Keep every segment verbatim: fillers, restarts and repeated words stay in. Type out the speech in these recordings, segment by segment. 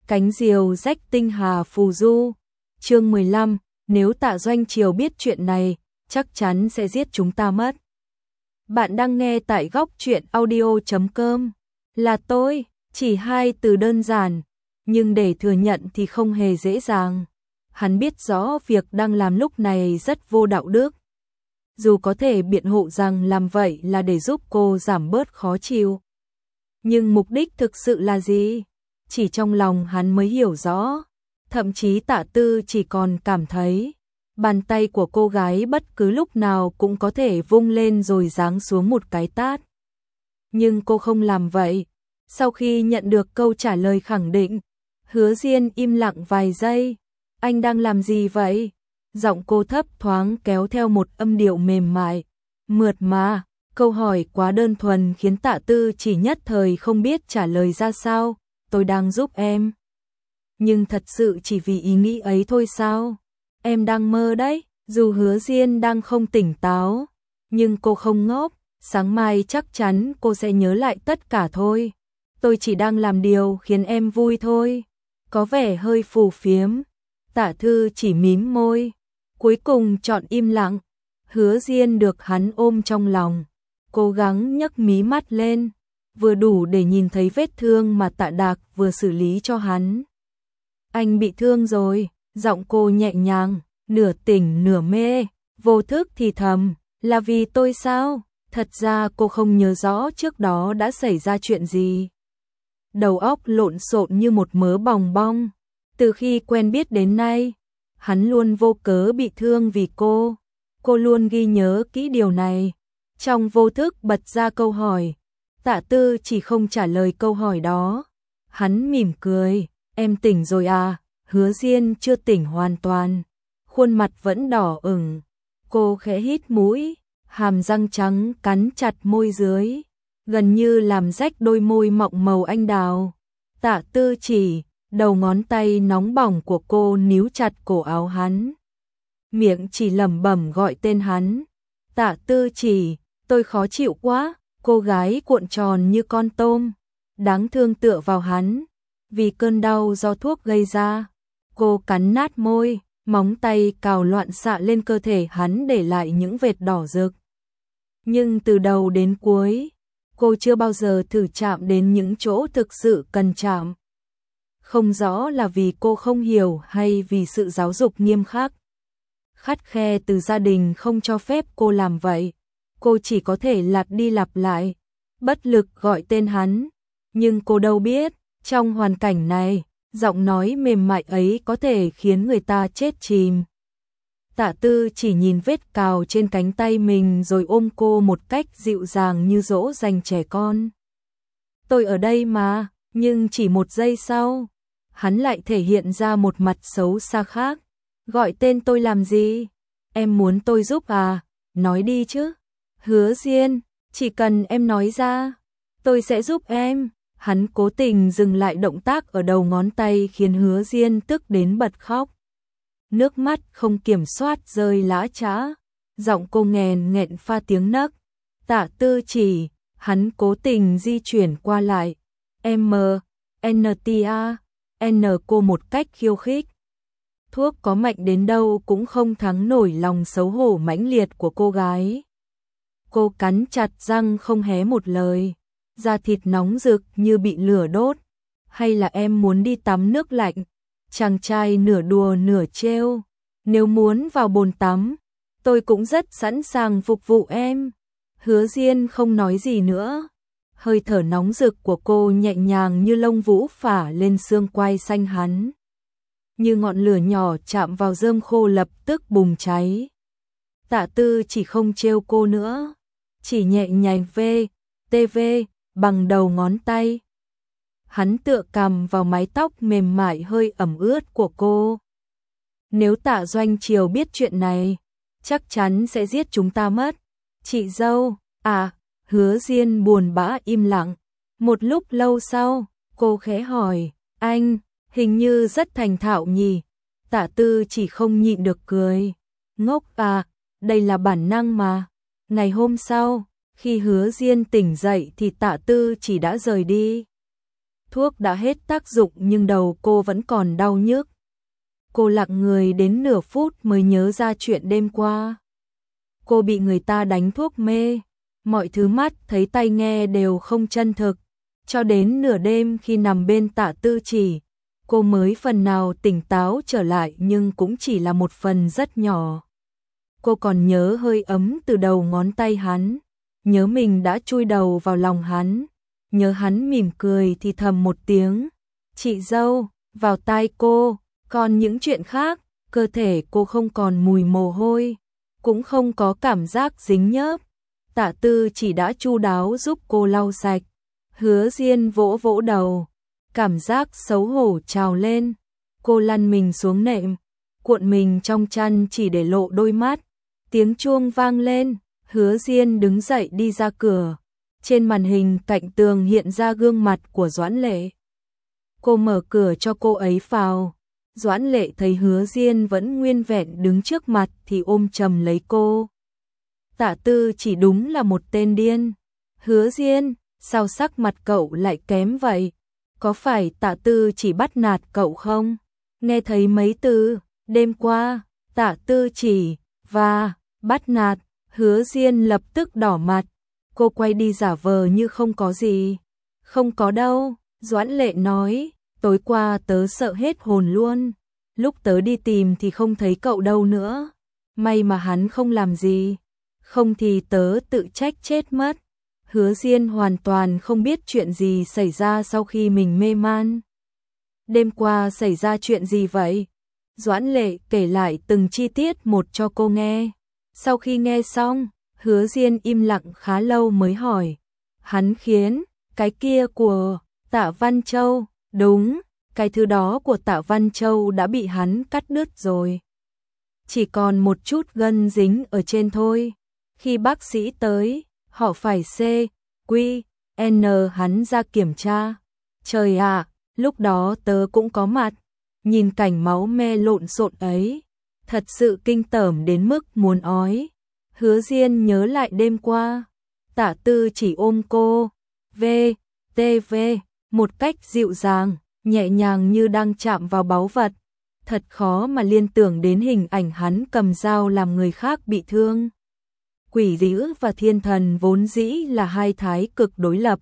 Cánh diều rách tinh hà phù du. Chương mười lăm, nếu Tạ Doanh Triều biết chuyện này, chắc chắn sẽ giết chúng ta mất. Bạn đang nghe tại góc truyện audio chấm com. Là tôi, chỉ hai từ đơn giản, nhưng để thừa nhận thì không hề dễ dàng. Hắn biết rõ việc đang làm lúc này rất vô đạo đức. Dù có thể biện hộ rằng làm vậy là để giúp cô giảm bớt khó chịu. Nhưng mục đích thực sự là gì? Chỉ trong lòng hắn mới hiểu rõ. Thậm chí Tạ Tư chỉ còn cảm thấy bàn tay của cô gái bất cứ lúc nào cũng có thể vung lên rồi giáng xuống một cái tát. Nhưng cô không làm vậy. Sau khi nhận được câu trả lời khẳng định, Hứa Diên im lặng vài giây. Anh đang làm gì vậy? Giọng cô thấp thoáng kéo theo một âm điệu mềm mại, mượt mà. Câu hỏi quá đơn thuần khiến Tạ Tư chỉ nhất thời không biết trả lời ra sao. Tôi đang giúp em. Nhưng thật sự chỉ vì ý nghĩ ấy thôi sao? Em đang mơ đấy. Dù Hứa Diên đang không tỉnh táo, nhưng cô không ngốc. Sáng mai chắc chắn cô sẽ nhớ lại tất cả thôi. Tôi chỉ đang làm điều khiến em vui thôi. Có vẻ hơi phù phiếm. Tạ Thư chỉ mím môi, cuối cùng chọn im lặng. Hứa Diên được hắn ôm trong lòng, cố gắng nhấc mí mắt lên, vừa đủ để nhìn thấy vết thương mà Tạ Đạc vừa xử lý cho hắn. Anh bị thương rồi, giọng cô nhẹ nhàng, nửa tỉnh nửa mê, vô thức thì thầm, là vì tôi sao? Thật ra cô không nhớ rõ trước đó đã xảy ra chuyện gì. Đầu óc lộn xộn như một mớ bòng bong. Từ khi quen biết đến nay, hắn luôn vô cớ bị thương vì cô. Cô luôn ghi nhớ kỹ điều này. Trong vô thức bật ra câu hỏi. Tạ Tư chỉ không trả lời câu hỏi đó. Hắn mỉm cười. Em tỉnh rồi à? Hứa Diên chưa tỉnh hoàn toàn. Khuôn mặt vẫn đỏ ửng. Cô khẽ hít mũi, hàm răng trắng cắn chặt môi dưới, gần như làm rách đôi môi mọng màu anh đào. Tạ Tư chỉ, đầu ngón tay nóng bỏng của cô níu chặt cổ áo hắn. Miệng chỉ lẩm bẩm gọi tên hắn. Tạ Tư chỉ, tôi khó chịu quá. Cô gái cuộn tròn như con tôm, đáng thương tựa vào hắn. Vì cơn đau do thuốc gây ra, cô cắn nát môi, móng tay cào loạn xạ lên cơ thể hắn để lại những vệt đỏ rực. Nhưng từ đầu đến cuối, cô chưa bao giờ thử chạm đến những chỗ thực sự cần chạm. Không rõ là vì cô không hiểu hay vì sự giáo dục nghiêm khắc, khắt khe từ gia đình không cho phép cô làm vậy. Cô chỉ có thể lặp đi lặp lại, bất lực gọi tên hắn. Nhưng cô đâu biết, trong hoàn cảnh này, giọng nói mềm mại ấy có thể khiến người ta chết chìm. Tạ Tư chỉ nhìn vết cào trên cánh tay mình rồi ôm cô một cách dịu dàng như dỗ dành trẻ con. Tôi ở đây mà, nhưng chỉ một giây sau, hắn lại thể hiện ra một mặt xấu xa khác. Gọi tên tôi làm gì? Em muốn tôi giúp à? Nói đi chứ. Hứa Diên, chỉ cần em nói ra, tôi sẽ giúp em. Hắn cố tình dừng lại động tác ở đầu ngón tay khiến Hứa Diên tức đến bật khóc. Nước mắt không kiểm soát rơi lã chã. Giọng cô nghẹn nghẹn pha tiếng nấc. Tạ Tư chỉ, hắn cố tình di chuyển qua lại. M, N T A, N cô một cách khiêu khích. Thuốc có mạnh đến đâu cũng không thắng nổi lòng xấu hổ mãnh liệt của cô gái. Cô cắn chặt răng không hé một lời. Da thịt nóng rực như bị lửa đốt. Hay là em muốn đi tắm nước lạnh? Chàng trai nửa đùa nửa trêu. Nếu muốn vào bồn tắm, tôi cũng rất sẵn sàng phục vụ em. Hứa Diên không nói gì nữa. Hơi thở nóng rực của cô nhẹ nhàng như lông vũ phả lên xương quai xanh hắn. Như ngọn lửa nhỏ chạm vào rơm khô lập tức bùng cháy. Tạ Tư chỉ không trêu cô nữa, chỉ nhẹ nhàng vê, tê vê, bằng đầu ngón tay. Hắn tựa cằm vào mái tóc mềm mại hơi ẩm ướt của cô. Nếu Tạ Doanh Triều biết chuyện này, chắc chắn sẽ giết chúng ta mất. Chị dâu, à, Hứa Diên buồn bã im lặng. Một lúc lâu sau, cô khẽ hỏi, anh, hình như rất thành thạo nhỉ? Tạ Tư chỉ không nhịn được cười. Ngốc à, đây là bản năng mà. Ngày hôm sau, khi Hứa Diên tỉnh dậy thì Tạ Tư chỉ đã rời đi. thuốc đã hết tác dụng nhưng đầu cô vẫn còn đau nhức. Cô lặng người đến nửa phút mới nhớ ra chuyện đêm qua. Cô bị người ta đánh thuốc mê, mọi thứ mắt thấy tai nghe đều không chân thực. Cho đến nửa đêm khi nằm bên Tạ Tư Chỉ, cô mới phần nào tỉnh táo trở lại nhưng cũng chỉ là một phần rất nhỏ. Cô còn nhớ hơi ấm từ đầu ngón tay hắn, nhớ mình đã chui đầu vào lòng hắn, nhớ hắn mỉm cười thì thầm một tiếng, chị dâu, vào tai cô, còn những chuyện khác, cơ thể cô không còn mùi mồ hôi, cũng không có cảm giác dính nhớp. Tạ Tư Chỉ đã chu đáo giúp cô lau sạch. Hứa Diên vỗ vỗ đầu, cảm giác xấu hổ trào lên, cô lăn mình xuống nệm, cuộn mình trong chăn chỉ để lộ đôi mắt. Tiếng chuông vang lên, Hứa Diên đứng dậy đi ra cửa, trên màn hình cạnh tường hiện ra gương mặt của Doãn Lệ. Cô mở cửa cho cô ấy vào, Doãn Lệ thấy Hứa Diên vẫn nguyên vẹn đứng trước mặt thì ôm chầm lấy cô. Tạ Tư Chỉ đúng là một tên điên. Hứa Diên, sao sắc mặt cậu lại kém vậy? Có phải Tạ Tư Chỉ bắt nạt cậu không? Nghe thấy mấy từ, đêm qua, Tạ Tư Chỉ, và, bắt nạt, Hứa Diên lập tức đỏ mặt. Cô quay đi giả vờ như không có gì. Không có đâu, Doãn Lệ nói, tối qua tớ sợ hết hồn luôn. Lúc tớ đi tìm thì không thấy cậu đâu nữa. May mà hắn không làm gì. Không thì tớ tự trách chết mất. Hứa Diên hoàn toàn không biết chuyện gì xảy ra sau khi mình mê man. Đêm qua xảy ra chuyện gì vậy? Doãn Lệ kể lại từng chi tiết một cho cô nghe. Sau khi nghe xong, Hứa Diên im lặng khá lâu mới hỏi. Hắn khiến, cái kia của Tạ Văn Châu, đúng, cái thứ đó của Tạ Văn Châu đã bị hắn cắt đứt rồi. Chỉ còn một chút gân dính ở trên thôi. Khi bác sĩ tới, họ phải C, Q, N hắn ra kiểm tra. Trời ạ, lúc đó tớ cũng có mặt. Nhìn cảnh máu me lộn xộn ấy, thật sự kinh tởm đến mức muốn ói. Hứa Diên nhớ lại đêm qua, Tạ Tư Chỉ ôm cô, V, T V, một cách dịu dàng, nhẹ nhàng như đang chạm vào báu vật. Thật khó mà liên tưởng đến hình ảnh hắn cầm dao làm người khác bị thương. Quỷ dữ và thiên thần vốn dĩ là hai thái cực đối lập.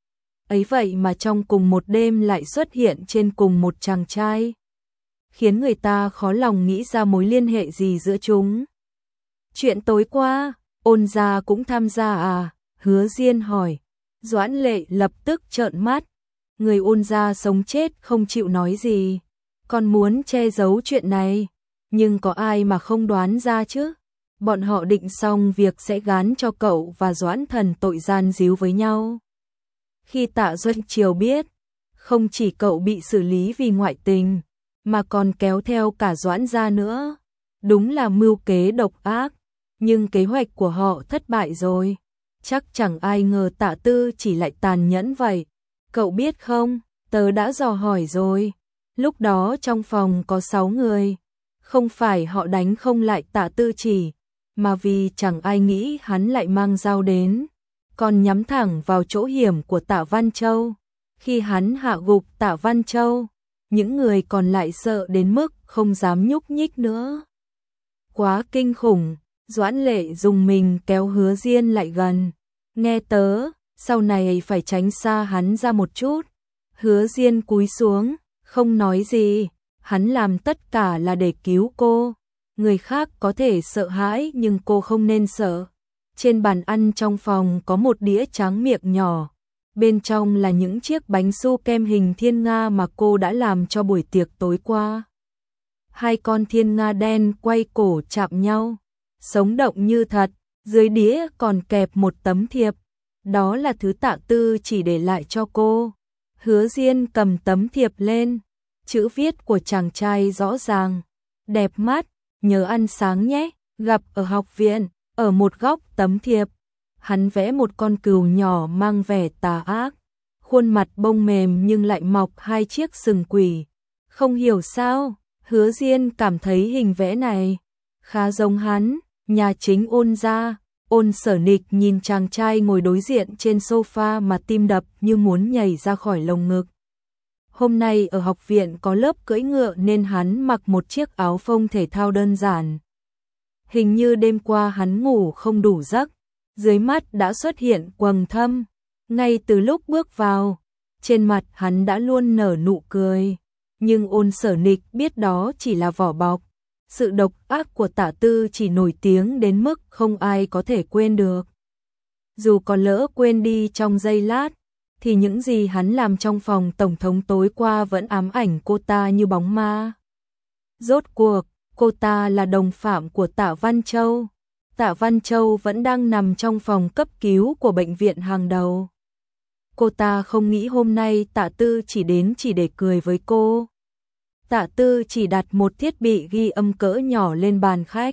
Ấy vậy mà trong cùng một đêm lại xuất hiện trên cùng một chàng trai, khiến người ta khó lòng nghĩ ra mối liên hệ gì giữa chúng. Chuyện tối qua, Ôn gia cũng tham gia à? Hứa Diên hỏi. Doãn Lệ lập tức trợn mắt. Người Ôn gia sống chết không chịu nói gì, còn muốn che giấu chuyện này. Nhưng có ai mà không đoán ra chứ? Bọn họ định xong việc sẽ gán cho cậu và Doãn Thần tội gian díu với nhau. Khi Tạ Doanh Triều biết, không chỉ cậu bị xử lý vì ngoại tình, mà còn kéo theo cả Doãn gia nữa. Đúng là mưu kế độc ác, nhưng kế hoạch của họ thất bại rồi. Chắc chẳng ai ngờ Tạ Tư Chỉ lại tàn nhẫn vậy. Cậu biết không, tớ đã dò hỏi rồi. Lúc đó trong phòng có sáu người. Không phải họ đánh không lại Tạ Tư Chỉ, mà vì chẳng ai nghĩ hắn lại mang dao đến, còn nhắm thẳng vào chỗ hiểm của Tạ Văn Châu. Khi hắn hạ gục Tạ Văn Châu, những người còn lại sợ đến mức không dám nhúc nhích nữa. Quá kinh khủng. Doãn Lệ dùng mình kéo Hứa Diên lại gần. Nghe tớ, sau này phải tránh xa hắn ra một chút. Hứa Diên cúi xuống, không nói gì. Hắn làm tất cả là để cứu cô. Người khác có thể sợ hãi nhưng cô không nên sợ. Trên bàn ăn trong phòng có một đĩa tráng miệng nhỏ. Bên trong là những chiếc bánh su kem hình thiên nga mà cô đã làm cho buổi tiệc tối qua. Hai con thiên nga đen quay cổ chạm nhau, sống động như thật. Dưới đĩa còn kẹp một tấm thiệp. Đó là thứ Tạ Tư chỉ để lại cho cô. Hứa Diên cầm tấm thiệp lên. Chữ viết của chàng trai rõ ràng, đẹp mắt. Nhớ ăn sáng nhé, gặp ở học viện. Ở một góc tấm thiệp, hắn vẽ một con cừu nhỏ mang vẻ tà ác. Khuôn mặt bông mềm nhưng lại mọc hai chiếc sừng quỷ. Không hiểu sao, Hứa Diên cảm thấy hình vẽ này khá giống hắn. Nhà chính Ôn gia. Ôn Sở Nịch nhìn chàng trai ngồi đối diện trên sofa mà tim đập như muốn nhảy ra khỏi lồng ngực. Hôm nay ở học viện có lớp cưỡi ngựa nên hắn mặc một chiếc áo phông thể thao đơn giản. Hình như đêm qua hắn ngủ không đủ giấc, dưới mắt đã xuất hiện quầng thâm. Ngay từ lúc bước vào, trên mặt hắn đã luôn nở nụ cười. Nhưng Ôn Sở Nịch biết đó chỉ là vỏ bọc. Sự độc ác của Tạ Tư chỉ nổi tiếng đến mức không ai có thể quên được. Dù có lỡ quên đi trong giây lát, thì những gì hắn làm trong phòng tổng thống tối qua vẫn ám ảnh cô ta như bóng ma. Rốt cuộc, cô ta là đồng phạm của Tạ Văn Châu. Tạ Văn Châu vẫn đang nằm trong phòng cấp cứu của bệnh viện hàng đầu. Cô ta không nghĩ hôm nay Tạ Tư chỉ đến chỉ để cười với cô. Tạ Tư chỉ đặt một thiết bị ghi âm cỡ nhỏ lên bàn khách.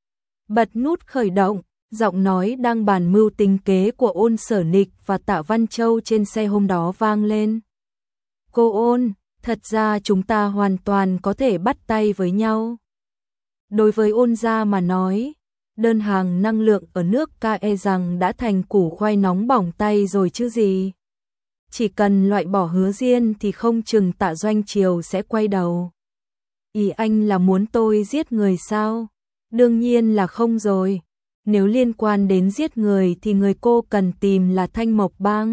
Bật nút khởi động, giọng nói đang bàn mưu tính kế của Ôn Sở Nịch và Tạ Văn Châu trên xe hôm đó vang lên. Cô Ôn, thật ra chúng ta hoàn toàn có thể bắt tay với nhau. Đối với Ôn gia mà nói, đơn hàng năng lượng ở nước ca e rằng đã thành củ khoai nóng bỏng tay rồi chứ gì. Chỉ cần loại bỏ Hứa Diên thì không chừng Tạ Doanh Triều sẽ quay đầu. Ý anh là muốn tôi giết người sao? Đương nhiên là không rồi. Nếu liên quan đến giết người thì người cô cần tìm là Thanh Mộc Bang.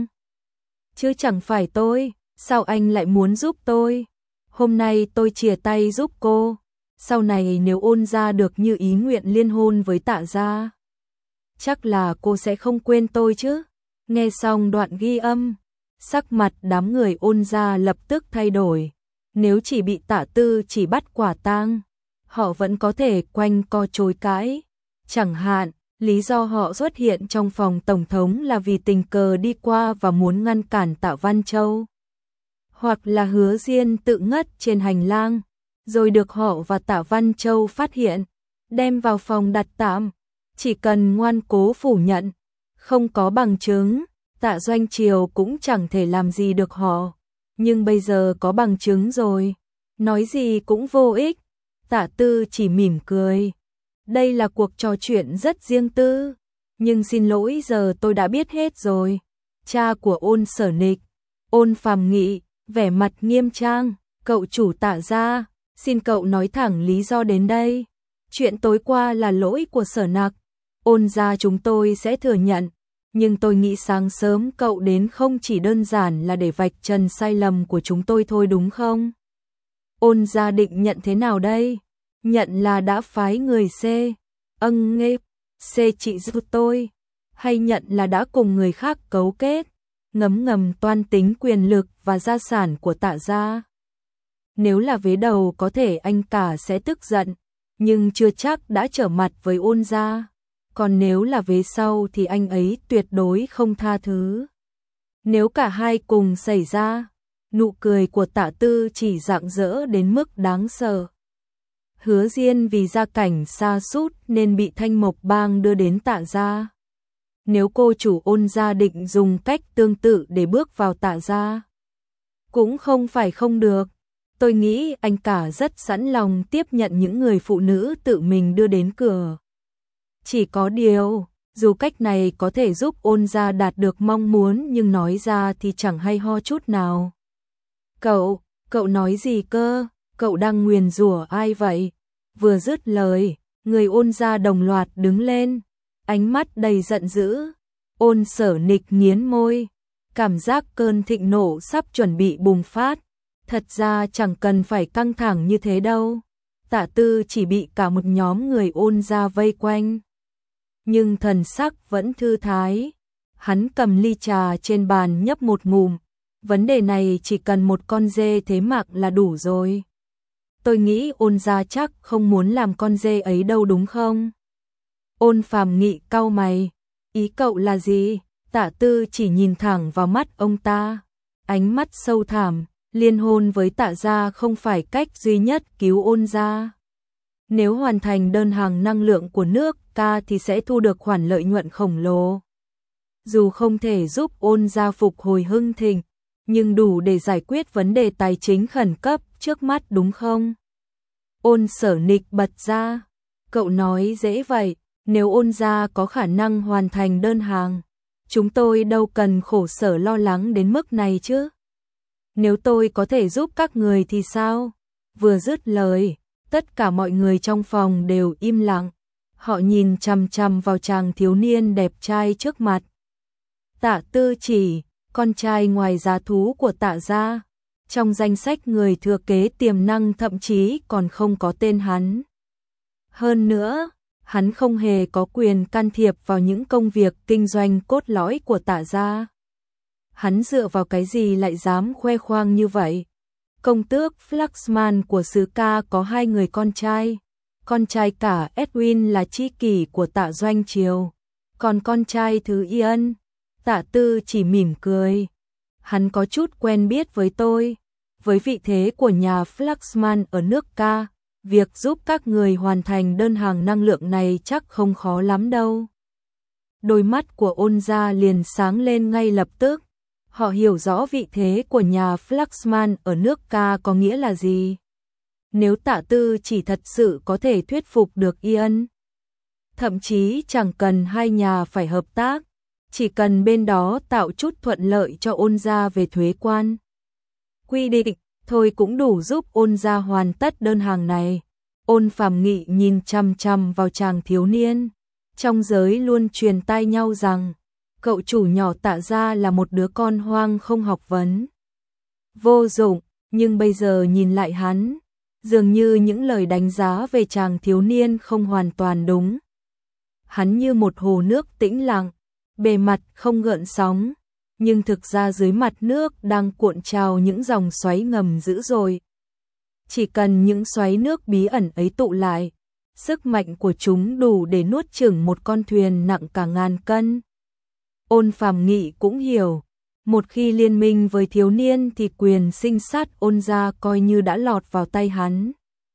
Chứ chẳng phải tôi, sao anh lại muốn giúp tôi? Hôm nay tôi chìa tay giúp cô. Sau này nếu Ôn gia được như ý nguyện liên hôn với Tạ gia, chắc là cô sẽ không quên tôi chứ. Nghe xong đoạn ghi âm, sắc mặt đám người Ôn gia lập tức thay đổi. Nếu chỉ bị Tạ Tư chỉ bắt quả tang, họ vẫn có thể quanh co chối cãi. Chẳng hạn, lý do họ xuất hiện trong phòng tổng thống là vì tình cờ đi qua và muốn ngăn cản Tạ Văn Châu. Hoặc là Hứa Diên tự ngất trên hành lang, rồi được họ và Tạ Văn Châu phát hiện, đem vào phòng đặt tạm. Chỉ cần ngoan cố phủ nhận, không có bằng chứng, Tạ Doanh Triều cũng chẳng thể làm gì được họ. Nhưng bây giờ có bằng chứng rồi, nói gì cũng vô ích. Tạ Tư chỉ mỉm cười. Đây là cuộc trò chuyện rất riêng tư, nhưng xin lỗi giờ tôi đã biết hết rồi. Cha của Ôn Sở Nịch, Ôn Phàm Nghị, vẻ mặt nghiêm trang, cậu chủ Tạ gia, xin cậu nói thẳng lý do đến đây. Chuyện tối qua là lỗi của Sở Nặc, Ôn gia chúng tôi sẽ thừa nhận. Nhưng tôi nghĩ sáng sớm cậu đến không chỉ đơn giản là để vạch trần sai lầm của chúng tôi thôi đúng không? Ôn gia định nhận thế nào đây? Nhận là đã phái người C, âng nghe, C trị giúp tôi, hay nhận là đã cùng người khác cấu kết, ngấm ngầm toan tính quyền lực và gia sản của Tạ gia? Nếu là vế đầu có thể anh cả sẽ tức giận, nhưng chưa chắc đã trở mặt với Ôn gia. Còn nếu là vế sau thì anh ấy tuyệt đối không tha thứ. Nếu cả hai cùng xảy ra, nụ cười của Tạ Tư chỉ rạng rỡ đến mức đáng sợ. Hứa Diên vì gia cảnh sa sút nên bị Thanh Mộc Bang đưa đến Tạ gia. Nếu cô chủ Ôn gia định dùng cách tương tự để bước vào Tạ gia, cũng không phải không được. Tôi nghĩ anh cả rất sẵn lòng tiếp nhận những người phụ nữ tự mình đưa đến cửa. Chỉ có điều, dù cách này có thể giúp Ôn gia đạt được mong muốn nhưng nói ra thì chẳng hay ho chút nào. Cậu, cậu nói gì cơ? Cậu đang nguyền rủa ai vậy? Vừa dứt lời, người Ôn gia đồng loạt đứng lên, ánh mắt đầy giận dữ. Ôn Sở Nịch nghiến môi, cảm giác cơn thịnh nộ sắp chuẩn bị bùng phát. Thật ra chẳng cần phải căng thẳng như thế đâu. Tạ Tư chỉ bị cả một nhóm người Ôn gia vây quanh, nhưng thần sắc vẫn thư thái. Hắn cầm ly trà trên bàn nhấp một ngụm. Vấn đề này chỉ cần một con dê thế mặc là đủ rồi. Tôi nghĩ Ôn gia chắc không muốn làm con dê ấy đâu đúng không? Ôn Phàm Nghị cau mày. Ý cậu là gì? Tạ Tư chỉ nhìn thẳng vào mắt ông ta, ánh mắt sâu thẳm. Liên hôn với Tạ gia không phải cách duy nhất cứu Ôn gia. Nếu hoàn thành đơn hàng năng lượng của nước ca thì sẽ thu được khoản lợi nhuận khổng lồ. Dù không thể giúp Ôn gia phục hồi hưng thịnh, nhưng đủ để giải quyết vấn đề tài chính khẩn cấp trước mắt đúng không? Ôn Sở Nịch bật ra. Cậu nói dễ vậy, nếu Ôn gia có khả năng hoàn thành đơn hàng, chúng tôi đâu cần khổ sở lo lắng đến mức này chứ. Nếu tôi có thể giúp các người thì sao? Vừa dứt lời, tất cả mọi người trong phòng đều im lặng. Họ nhìn chằm chằm vào chàng thiếu niên đẹp trai trước mặt. Tạ Tư Chỉ, con trai ngoài giá thú của Tạ gia. Trong danh sách người thừa kế tiềm năng thậm chí còn không có tên hắn. Hơn nữa, hắn không hề có quyền can thiệp vào những công việc kinh doanh cốt lõi của Tạ gia. Hắn dựa vào cái gì lại dám khoe khoang như vậy? Công tước Flaxman của xứ Ca có hai người con trai. Con trai cả Edwin là tri kỷ của Tạ Doanh Triều. Còn con trai thứ Ian, Tạ Tư chỉ mỉm cười. Hắn có chút quen biết với tôi. Với vị thế của nhà Flaxman ở nước Ca, việc giúp các người hoàn thành đơn hàng năng lượng này chắc không khó lắm đâu. Đôi mắt của Ôn gia liền sáng lên ngay lập tức. Họ hiểu rõ vị thế của nhà Flaxman ở nước Ca có nghĩa là gì. Nếu Tạ Tư chỉ thật sự có thể thuyết phục được Ian, thậm chí chẳng cần hai nhà phải hợp tác, chỉ cần bên đó tạo chút thuận lợi cho Ôn gia về thuế quan. Quy định, thôi cũng đủ giúp Ôn gia hoàn tất đơn hàng này. Ôn Phàm Nghị nhìn chằm chằm vào chàng thiếu niên. Trong giới luôn truyền tai nhau rằng, cậu chủ nhỏ Tạ gia là một đứa con hoang không học vấn, vô dụng, nhưng bây giờ nhìn lại hắn, dường như những lời đánh giá về chàng thiếu niên không hoàn toàn đúng. Hắn như một hồ nước tĩnh lặng, bề mặt không gợn sóng, nhưng thực ra dưới mặt nước đang cuộn trào những dòng xoáy ngầm dữ dội. Chỉ cần những xoáy nước bí ẩn ấy tụ lại, sức mạnh của chúng đủ để nuốt chửng một con thuyền nặng cả ngàn cân. Ôn Phàm Nghị cũng hiểu, một khi liên minh với thiếu niên thì quyền sinh sát Ôn gia coi như đã lọt vào tay hắn.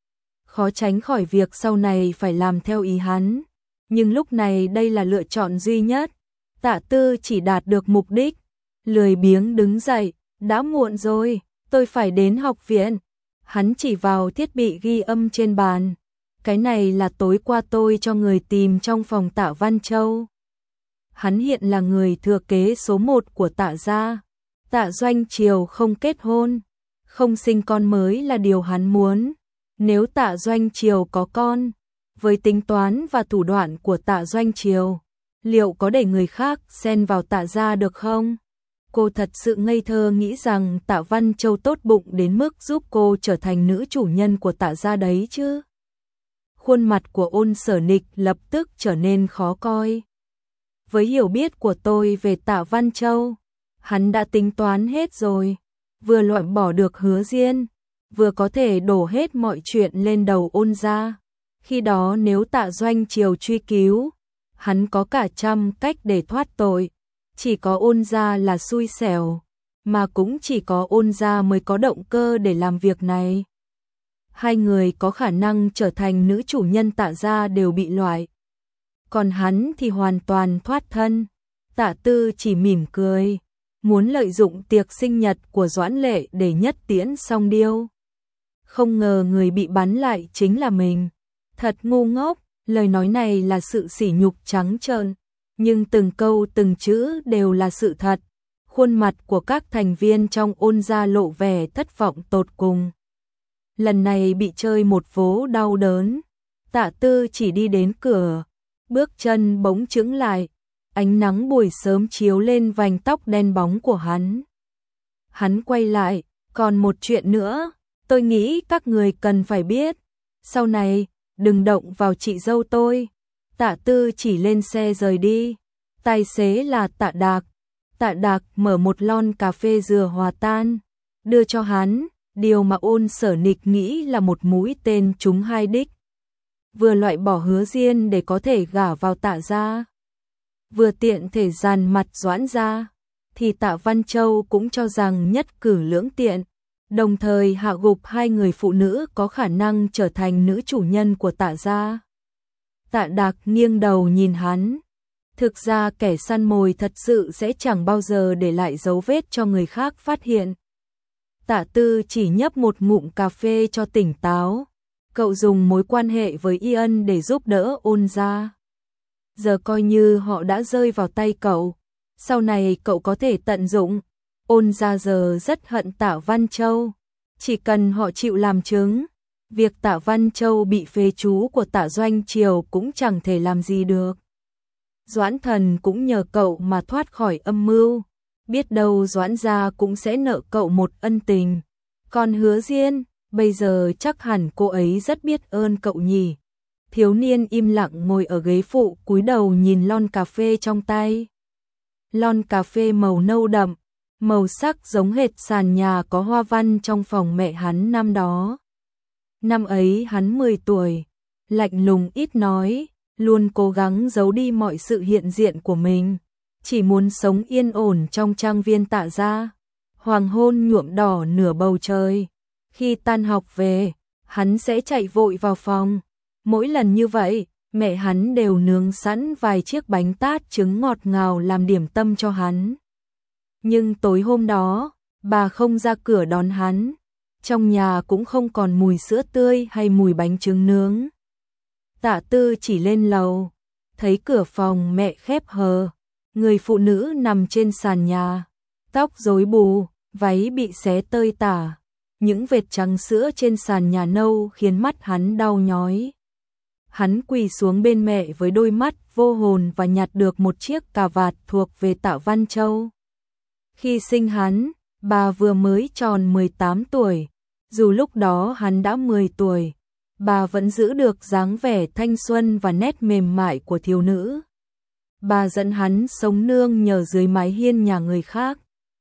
Khó tránh khỏi việc sau này phải làm theo ý hắn, nhưng lúc này đây là lựa chọn duy nhất. Tạ Tư chỉ đạt được mục đích, lười biếng đứng dậy, đã muộn rồi, tôi phải đến học viện. Hắn chỉ vào thiết bị ghi âm trên bàn. Cái này là tối qua tôi cho người tìm trong phòng Tạ Văn Châu. Hắn hiện là người thừa kế số một của Tạ gia. Tạ Doanh Triều không kết hôn, không sinh con mới là điều hắn muốn. Nếu Tạ Doanh Triều có con, với tính toán và thủ đoạn của Tạ Doanh Triều, liệu có để người khác xen vào Tạ gia được không? Cô thật sự ngây thơ nghĩ rằng Tạ Văn Châu tốt bụng đến mức giúp cô trở thành nữ chủ nhân của Tạ gia đấy chứ. Khuôn mặt của Ôn Sở Nịch lập tức trở nên khó coi. Với hiểu biết của tôi về Tạ Văn Châu, hắn đã tính toán hết rồi, vừa loại bỏ được Hứa Diên, vừa có thể đổ hết mọi chuyện lên đầu Ôn gia. Khi đó nếu Tạ Doanh Triều truy cứu, hắn có cả trăm cách để thoát tội. Chỉ có Ôn gia là xui xẻo, mà cũng chỉ có Ôn gia mới có động cơ để làm việc này. Hai người có khả năng trở thành nữ chủ nhân Tạ gia đều bị loại. Còn hắn thì hoàn toàn thoát thân. Tạ Tư chỉ mỉm cười, muốn lợi dụng tiệc sinh nhật của Doãn Lệ để nhất tiễn song điêu. Không ngờ người bị bắn lại chính là mình. Thật ngu ngốc, lời nói này là sự sỉ nhục trắng trợn, nhưng từng câu từng chữ đều là sự thật. Khuôn mặt của các thành viên trong Ôn gia lộ vẻ thất vọng tột cùng. Lần này bị chơi một vố đau đớn. Tạ Tư chỉ đi đến cửa, bước chân bỗng chững lại, ánh nắng buổi sớm chiếu lên vành tóc đen bóng của hắn. Hắn quay lại, còn một chuyện nữa, tôi nghĩ các người cần phải biết. Sau này, đừng động vào chị dâu tôi. Tạ Tư chỉ lên xe rời đi. Tài xế là Tạ Đạc. Tạ Đạc mở một lon cà phê dừa hòa tan, đưa cho hắn, điều mà Ôn Sở Nịch nghĩ là một mũi tên trúng hai đích. Vừa loại bỏ Hứa Diên để có thể gả vào Tạ gia, vừa tiện thể dàn mặt Doãn gia, thì Tạ Văn Châu cũng cho rằng nhất cử lưỡng tiện, đồng thời hạ gục hai người phụ nữ có khả năng trở thành nữ chủ nhân của Tạ gia. Tạ Đạc nghiêng đầu nhìn hắn. Thực ra kẻ săn mồi thật sự sẽ chẳng bao giờ để lại dấu vết cho người khác phát hiện. Tạ Tư chỉ nhấp một ngụm cà phê cho tỉnh táo. Cậu dùng mối quan hệ với Ian để giúp đỡ Ôn gia. Giờ coi như họ đã rơi vào tay cậu. Sau này cậu có thể tận dụng. Ôn gia giờ rất hận Tạ Văn Châu, chỉ cần họ chịu làm chứng, việc Tạ Văn Châu bị phế chú của Tạ Doanh Triều cũng chẳng thể làm gì được. Doãn Thần cũng nhờ cậu mà thoát khỏi âm mưu, biết đâu Doãn gia cũng sẽ nợ cậu một ân tình. Còn Hứa Diên, bây giờ chắc hẳn cô ấy rất biết ơn cậu nhỉ. Thiếu niên im lặng ngồi ở ghế phụ cúi đầu nhìn lon cà phê trong tay. Lon cà phê màu nâu đậm, màu sắc giống hệt sàn nhà có hoa văn trong phòng mẹ hắn năm đó. Năm ấy hắn mười tuổi, lạnh lùng ít nói, luôn cố gắng giấu đi mọi sự hiện diện của mình, chỉ muốn sống yên ổn trong trang viên Tạ gia. Hoàng hôn nhuộm đỏ nửa bầu trời, khi tan học về, hắn sẽ chạy vội vào phòng. Mỗi lần như vậy, mẹ hắn đều nướng sẵn vài chiếc bánh tát trứng ngọt ngào làm điểm tâm cho hắn. Nhưng tối hôm đó, bà không ra cửa đón hắn, trong nhà cũng không còn mùi sữa tươi hay mùi bánh trứng nướng. Tạ Tư chỉ lên lầu, thấy cửa phòng mẹ khép hờ, người phụ nữ nằm trên sàn nhà, tóc rối bù, váy bị xé tơi tả, những vệt trắng sữa trên sàn nhà nâu khiến mắt hắn đau nhói. Hắn quỳ xuống bên mẹ với đôi mắt vô hồn và nhặt được một chiếc cà vạt thuộc về Tạ Văn Châu. Khi sinh hắn, bà vừa mới tròn mười tám tuổi, dù lúc đó hắn đã mười tuổi, bà vẫn giữ được dáng vẻ thanh xuân và nét mềm mại của thiếu nữ. Bà dẫn hắn sống nương nhờ dưới mái hiên nhà người khác.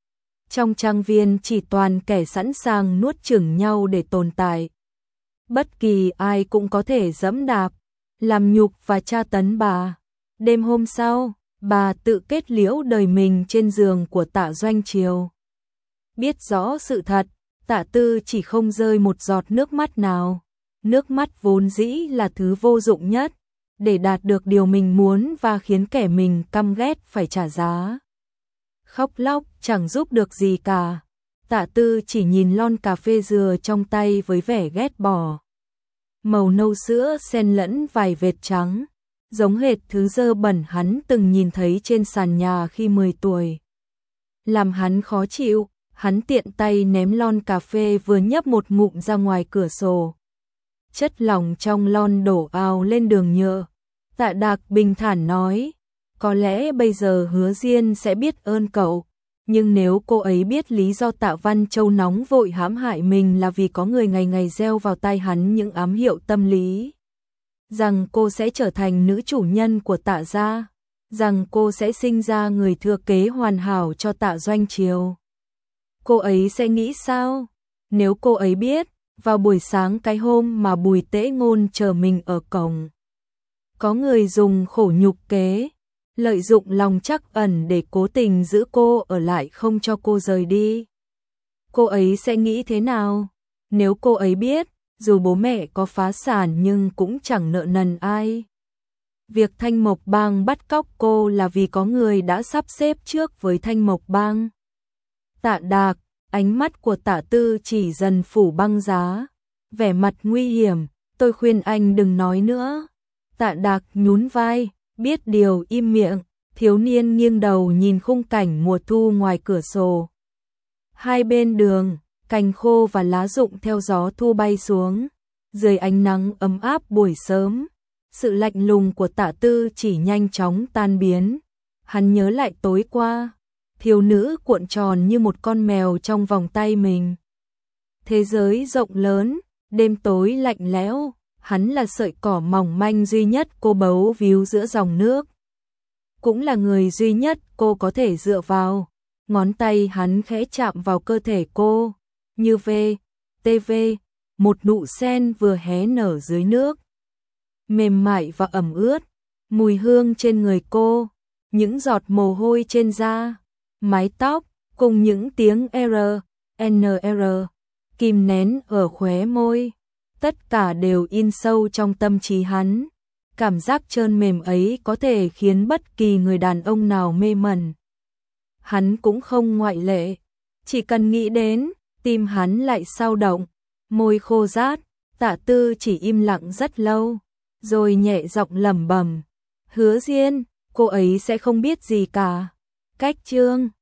Trong trang viên chỉ toàn kẻ sẵn sàng nuốt chửng nhau để tồn tại. Bất kỳ ai cũng có thể dẫm đạp, làm nhục và tra tấn bà. Đêm hôm sau, bà tự kết liễu đời mình trên giường của Tạ Doanh Triều. Biết rõ sự thật, Tạ Tư chỉ không rơi một giọt nước mắt nào. Nước mắt vốn dĩ là thứ vô dụng nhất, để đạt được điều mình muốn và khiến kẻ mình căm ghét phải trả giá. Khóc lóc chẳng giúp được gì cả. Tạ Tư chỉ nhìn lon cà phê dừa trong tay với vẻ ghét bỏ. Màu nâu sữa xen lẫn vài vệt trắng, giống hệt thứ dơ bẩn hắn từng nhìn thấy trên sàn nhà khi mười tuổi. Làm hắn khó chịu, hắn tiện tay ném lon cà phê vừa nhấp một ngụm ra ngoài cửa sổ. Chất lỏng trong lon đổ ào lên đường nhựa. Tạ Đạc bình thản nói, có lẽ bây giờ Hứa Diên sẽ biết ơn cậu, nhưng nếu cô ấy biết lý do Tạ Văn Châu nóng vội hãm hại mình là vì có người ngày ngày gieo vào tai hắn những ám hiệu tâm lý, rằng cô sẽ trở thành nữ chủ nhân của Tạ gia, rằng cô sẽ sinh ra người thừa kế hoàn hảo cho Tạ Doanh Triều. Cô ấy sẽ nghĩ sao? Nếu cô ấy biết, vào buổi sáng cái hôm mà Bùi Tễ Ngôn chờ mình ở cổng, có người dùng khổ nhục kế, lợi dụng lòng trắc ẩn để cố tình giữ cô ở lại không cho cô rời đi. Cô ấy sẽ nghĩ thế nào? Nếu cô ấy biết, dù bố mẹ có phá sản nhưng cũng chẳng nợ nần ai. Việc Thanh Mộc Bang bắt cóc cô là vì có người đã sắp xếp trước với Thanh Mộc Bang. Tạ Đạc, ánh mắt của Tạ Tư chỉ dần phủ băng giá, vẻ mặt nguy hiểm, tôi khuyên anh đừng nói nữa. Tạ Đạc nhún vai, biết điều im miệng, thiếu niên nghiêng đầu nhìn khung cảnh mùa thu ngoài cửa sổ. Hai bên đường, cành khô và lá rụng theo gió thu bay xuống, dưới ánh nắng ấm áp buổi sớm, sự lạnh lùng của Tạ Tư chỉ nhanh chóng tan biến. Hắn nhớ lại tối qua, thiếu nữ cuộn tròn như một con mèo trong vòng tay mình. Thế giới rộng lớn, đêm tối lạnh lẽo, hắn là sợi cỏ mỏng manh duy nhất cô bấu víu giữa dòng nước. Cũng là người duy nhất cô có thể dựa vào. Ngón tay hắn khẽ chạm vào cơ thể cô, như vê, tê vê, một nụ sen vừa hé nở dưới nước. Mềm mại và ẩm ướt, mùi hương trên người cô, những giọt mồ hôi trên da, mái tóc, cùng những tiếng R, N R, kìm nén ở khóe môi. Tất cả đều in sâu trong tâm trí hắn. Cảm giác trơn mềm ấy có thể khiến bất kỳ người đàn ông nào mê mẩn. Hắn cũng không ngoại lệ. Chỉ cần nghĩ đến, tim hắn lại xao động, môi khô rát. Tạ Tư chỉ im lặng rất lâu, rồi nhẹ giọng lẩm bẩm, Hứa Diên, cô ấy sẽ không biết gì cả. Cách chương